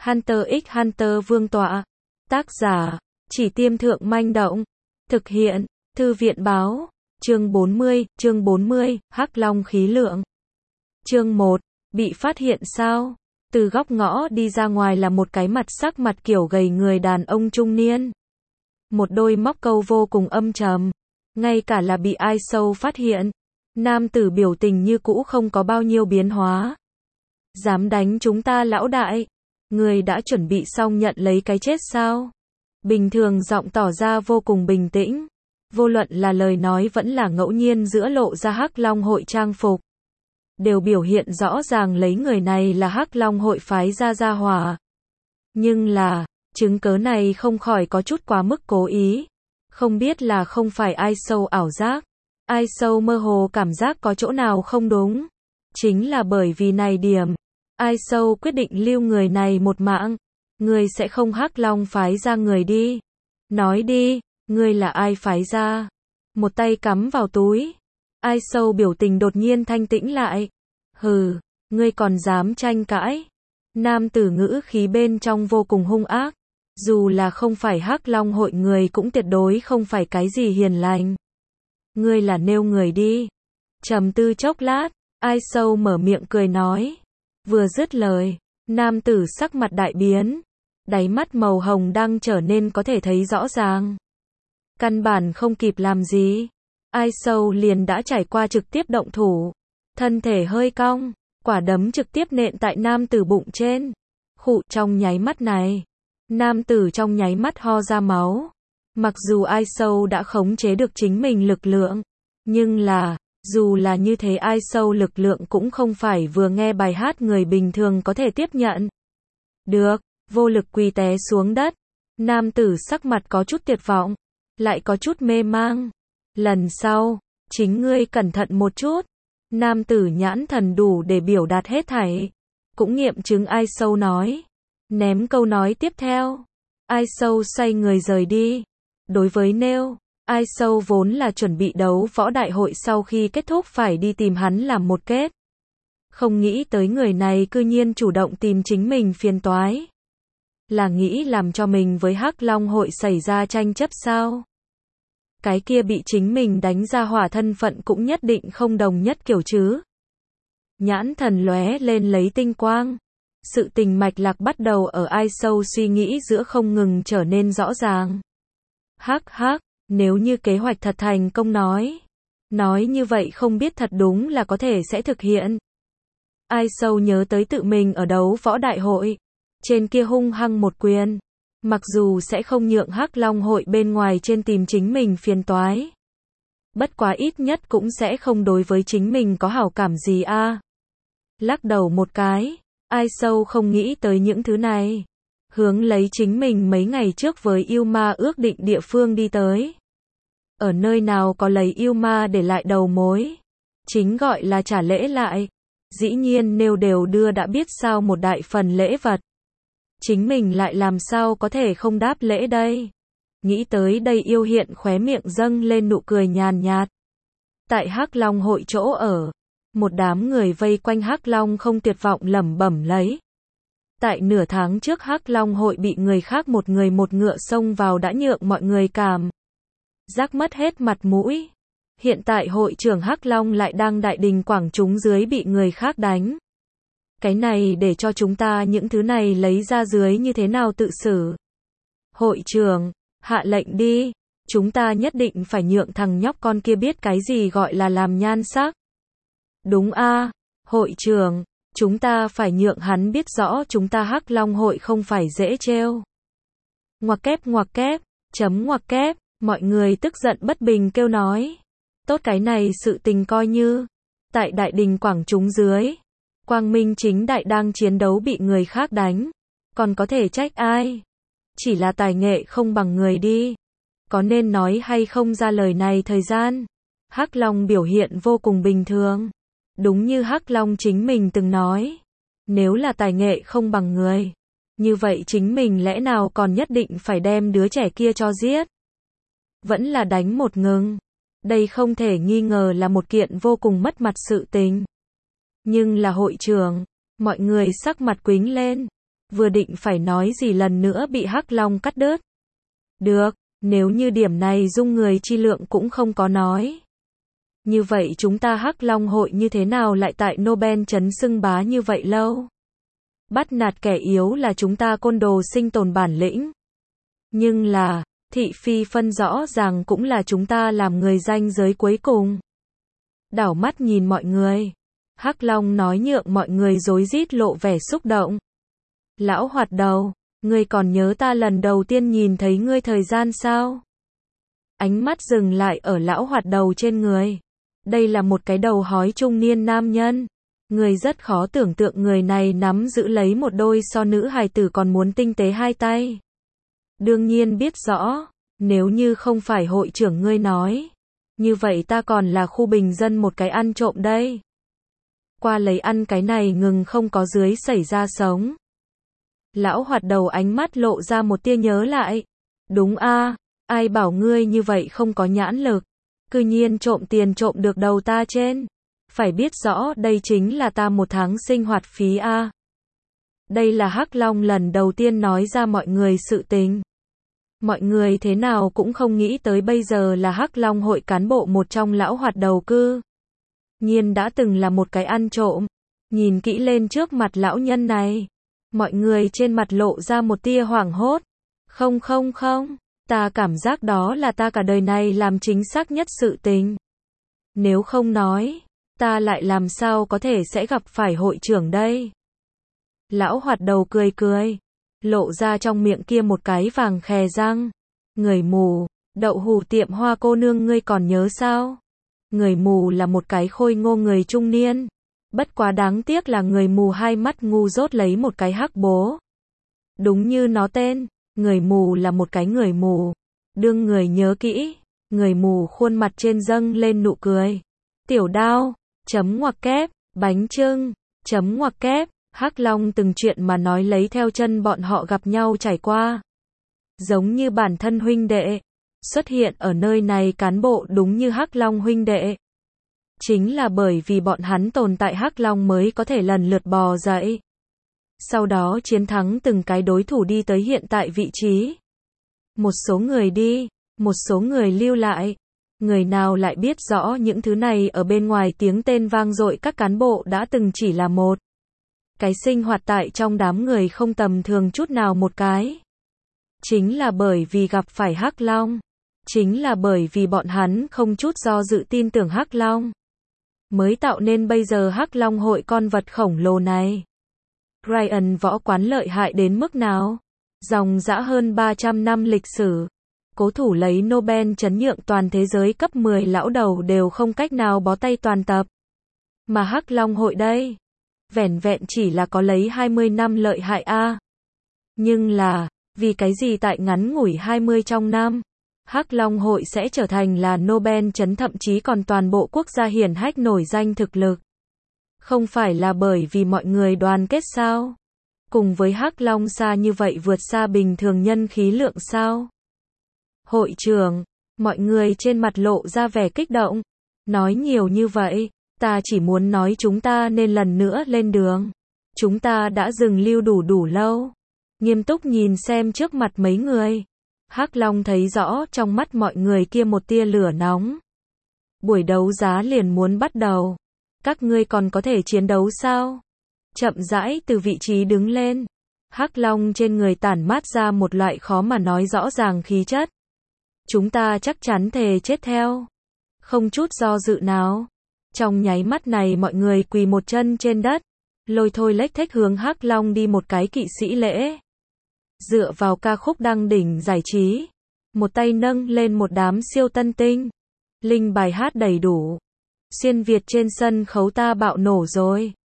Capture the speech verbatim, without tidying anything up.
Hunter x Hunter Vương tọa. Tác giả, Chỉ Tiêm Thượng Manh Động. Thực hiện, Thư viện báo. Chương bốn mươi, chương bốn mươi, Hắc Long khí lượng. Chương một, bị phát hiện sao? Từ góc ngõ đi ra ngoài là một cái mặt sắc mặt kiểu gầy người đàn ông trung niên. Một đôi móc câu vô cùng âm trầm. Ngay cả là bị ai sâu phát hiện. Nam tử biểu tình như cũ không có bao nhiêu biến hóa. Dám đánh chúng ta lão đại? Người đã chuẩn bị xong nhận lấy cái chết sao? Bình thường giọng tỏ ra vô cùng bình tĩnh. Vô luận là lời nói vẫn là ngẫu nhiên giữa lộ ra Hắc Long hội trang phục. Đều biểu hiện rõ ràng lấy người này là Hắc Long hội phái ra gia hỏa. Nhưng là, chứng cớ này không khỏi có chút quá mức cố ý. Không biết là không phải ai sâu ảo giác. Ai sâu mơ hồ cảm giác có chỗ nào không đúng. Chính là bởi vì này điểm. Ai sâu quyết định lưu người này một mạng. Người sẽ không Hắc Long phái ra người đi. Nói đi, ngươi là ai phái ra? Một tay cắm vào túi. Ai sâu biểu tình đột nhiên thanh tĩnh lại. Hừ, ngươi còn dám tranh cãi? Nam tử ngữ khí bên trong vô cùng hung ác. Dù là không phải Hắc Long hội người cũng tuyệt đối không phải cái gì hiền lành. Ngươi là nêu người đi. Trầm tư chốc lát, Ai sâu mở miệng cười nói. Vừa dứt lời, nam tử sắc mặt đại biến. Đáy mắt màu hồng đang trở nên có thể thấy rõ ràng. Căn bản không kịp làm gì. Ai sâu liền đã trải qua trực tiếp động thủ. Thân thể hơi cong, quả đấm trực tiếp nện tại nam tử bụng trên. Khụ trong nháy mắt này. Nam tử trong nháy mắt ho ra máu. Mặc dù Ai sâu đã khống chế được chính mình lực lượng. Nhưng là, dù là như thế Ai sâu lực lượng cũng không phải vừa nghe bài hát người bình thường có thể tiếp nhận. Được, vô lực quỳ té xuống đất. Nam tử sắc mặt có chút tuyệt vọng. Lại có chút mê mang. Lần sau, chính ngươi cẩn thận một chút. Nam tử nhãn thần đủ để biểu đạt hết thảy. Cũng nghiệm chứng Ai sâu nói. Ném câu nói tiếp theo. Ai sâu xoay người rời đi. Đối với nêu, Ai sâu vốn là chuẩn bị đấu võ đại hội sau khi kết thúc phải đi tìm hắn làm một kết. Không nghĩ tới người này cư nhiên chủ động tìm chính mình phiền toái. Là nghĩ làm cho mình với Hắc Long hội xảy ra tranh chấp sao? Cái kia bị chính mình đánh ra hỏa thân phận cũng nhất định không đồng nhất kiểu chứ. Nhãn thần lóe lên lấy tinh quang. Sự tình mạch lạc bắt đầu ở Ai sâu suy nghĩ giữa không ngừng trở nên rõ ràng. Hắc hắc, nếu như kế hoạch thật thành công nói. Nói như vậy không biết thật đúng là có thể sẽ thực hiện. Ai sâu nhớ tới tự mình ở đấu võ đại hội. Trên kia hung hăng một quyền. Mặc dù sẽ không nhượng Hắc Long hội bên ngoài trên tìm chính mình phiền toái. Bất quá ít nhất cũng sẽ không đối với chính mình có hảo cảm gì a. À. Lắc đầu một cái, Ai sâu không nghĩ tới những thứ này. Hướng lấy chính mình mấy ngày trước với yêu ma ước định địa phương đi tới. Ở nơi nào có lấy yêu ma để lại đầu mối. Chính gọi là trả lễ lại. Dĩ nhiên nếu đều đưa đã biết sao một đại phần lễ vật. Chính mình lại làm sao có thể không đáp lễ đây. Nghĩ tới đây yêu hiện khóe miệng dâng lên nụ cười nhàn nhạt. Tại Hắc Long hội chỗ ở. Một đám người vây quanh Hắc Long không tuyệt vọng lẩm bẩm lấy. Tại nửa tháng trước Hắc Long hội bị người khác một người một ngựa xông vào đã nhượng mọi người cảm giác mất hết mặt mũi. Hiện tại hội trưởng Hắc Long lại đang đại đình quảng chúng dưới bị người khác đánh. Cái này để cho chúng ta những thứ này lấy ra dưới như thế nào tự xử. Hội trưởng, hạ lệnh đi. Chúng ta nhất định phải nhượng thằng nhóc con kia biết cái gì gọi là làm nhan sắc. Đúng a, à, hội trưởng, chúng ta phải nhượng hắn biết rõ chúng ta Hắc Long hội không phải dễ trêu. Ngoặc kép ngoặc kép, chấm ngoặc kép, mọi người tức giận bất bình kêu nói. Tốt cái này sự tình coi như. Tại đại đình quảng chúng dưới. Quang minh chính đại đang chiến đấu bị người khác đánh. Còn có thể trách ai? Chỉ là tài nghệ không bằng người đi. Có nên nói hay không ra lời này thời gian. Hắc Long biểu hiện vô cùng bình thường. Đúng như Hắc Long chính mình từng nói. Nếu là tài nghệ không bằng người. Như vậy chính mình lẽ nào còn nhất định phải đem đứa trẻ kia cho giết. Vẫn là đánh một ngừng. Đây không thể nghi ngờ là một kiện vô cùng mất mặt sự tình. Nhưng là hội trưởng, mọi người sắc mặt quính lên. vừa định phải nói gì lần nữa bị Hắc Long cắt đứt. Được, nếu như điểm này Dung người chi lượng cũng không có nói. Như vậy chúng ta Hắc Long hội như thế nào lại tại Nobel chấn xưng bá như vậy lâu? Bắt nạt kẻ yếu là chúng ta côn đồ sinh tồn bản lĩnh. Nhưng là, thị phi phân rõ ràng cũng là chúng ta làm người ranh giới cuối cùng. Đảo mắt nhìn mọi người. Hắc Long nói nhượng mọi người rối rít lộ vẻ xúc động. Lão Hoạt Đầu, ngươi còn nhớ ta lần đầu tiên nhìn thấy ngươi thời gian sao? Ánh mắt dừng lại ở Lão Hoạt Đầu trên người. Đây là một cái đầu hói trung niên nam nhân. Người rất khó tưởng tượng người này nắm giữ lấy một đôi so nữ hài tử còn muốn tinh tế hai tay. Đương nhiên biết rõ, nếu như không phải hội trưởng ngươi nói, như vậy ta còn là khu bình dân một cái ăn trộm đây. Qua lấy ăn cái này ngừng không có dưới xảy ra sống. Lão Hoạt Đầu ánh mắt lộ ra một tia nhớ lại. Đúng a, ai bảo ngươi như vậy không có nhãn lực, cư nhiên trộm tiền trộm được đầu ta trên. Phải biết rõ đây chính là ta một tháng sinh hoạt phí a. Đây là Hắc Long lần đầu tiên nói ra mọi người sự tình. Mọi người thế nào cũng không nghĩ tới bây giờ là Hắc Long hội cán bộ một trong Lão Hoạt Đầu cư nhiên đã từng là một cái ăn trộm. Nhìn kỹ lên trước mặt lão nhân này, mọi người trên mặt lộ ra một tia hoảng hốt. Không không không, ta cảm giác đó là ta cả đời này làm chính xác nhất sự tình. Nếu không nói, ta lại làm sao có thể sẽ gặp phải hội trưởng đây? Lão Hoạt Đầu cười cười, lộ ra trong miệng kia một cái vàng khè răng. Người mù, đậu hù tiệm Hoa cô nương ngươi còn nhớ sao? Người mù là một cái khôi ngô người trung niên. Bất quá đáng tiếc là người mù hai mắt ngu dốt lấy một cái hắc bố. Đúng như nó tên, người mù là một cái người mù. Đương người nhớ kỹ, người mù khuôn mặt trên dâng lên nụ cười. Tiểu đao, chấm ngoặc kép, bánh chưng, chấm ngoặc kép. Hắc Long từng chuyện mà nói lấy theo chân bọn họ gặp nhau trải qua. Giống như bản thân huynh đệ. Xuất hiện ở nơi này cán bộ đúng như Hắc Long huynh đệ. Chính là bởi vì bọn hắn tồn tại Hắc Long mới có thể lần lượt bò dậy. Sau đó chiến thắng từng cái đối thủ đi tới hiện tại vị trí. Một số người đi, một số người lưu lại. Người nào lại biết rõ những thứ này ở bên ngoài tiếng tên vang dội các cán bộ đã từng chỉ là một cái sinh hoạt tại trong đám người không tầm thường chút nào một cái. Chính là bởi vì gặp phải Hắc Long. Chính là bởi vì bọn hắn không chút do dự tin tưởng Hắc Long. Mới tạo nên bây giờ Hắc Long hội con vật khổng lồ này. Ryan võ quán lợi hại đến mức nào? Dòng dã hơn ba trăm năm lịch sử. Cố thủ lấy Nobel chấn nhượng toàn thế giới cấp mười lão đầu đều không cách nào bó tay toàn tập. Mà Hắc Long hội đây, vẻn vẹn chỉ là có lấy hai mươi năm lợi hại a. Nhưng là, vì cái gì tại ngắn ngủi hai mươi trong năm, Hắc Long hội sẽ trở thành là Nobel chấn thậm chí còn toàn bộ quốc gia hiển hách nổi danh thực lực. Không phải là bởi vì mọi người đoàn kết sao? Cùng với Hắc Long xa như vậy vượt xa bình thường nhân khí lượng sao? Hội trưởng, mọi người trên mặt lộ ra vẻ kích động. Nói nhiều như vậy, ta chỉ muốn nói chúng ta nên lần nữa lên đường. Chúng ta đã dừng lưu đủ đủ lâu. Nghiêm túc nhìn xem trước mặt mấy người. Hắc Long thấy rõ trong mắt mọi người kia một tia lửa nóng. Buổi đấu giá liền muốn bắt đầu. Các ngươi còn có thể chiến đấu sao? Chậm rãi từ vị trí đứng lên. Hắc Long trên người tản mát ra một loại khó mà nói rõ ràng khí chất. Chúng ta chắc chắn thề chết theo. Không chút do dự nào. Trong nháy mắt này mọi người quỳ một chân trên đất. Lôi thôi lếch thếch hướng Hắc Long đi một cái kỵ sĩ lễ. Dựa vào ca khúc đăng đỉnh giải trí. Một tay nâng lên một đám siêu tân tinh. Linh bài hát đầy đủ. Xuyên Việt trên sân khấu ta bạo nổ rồi.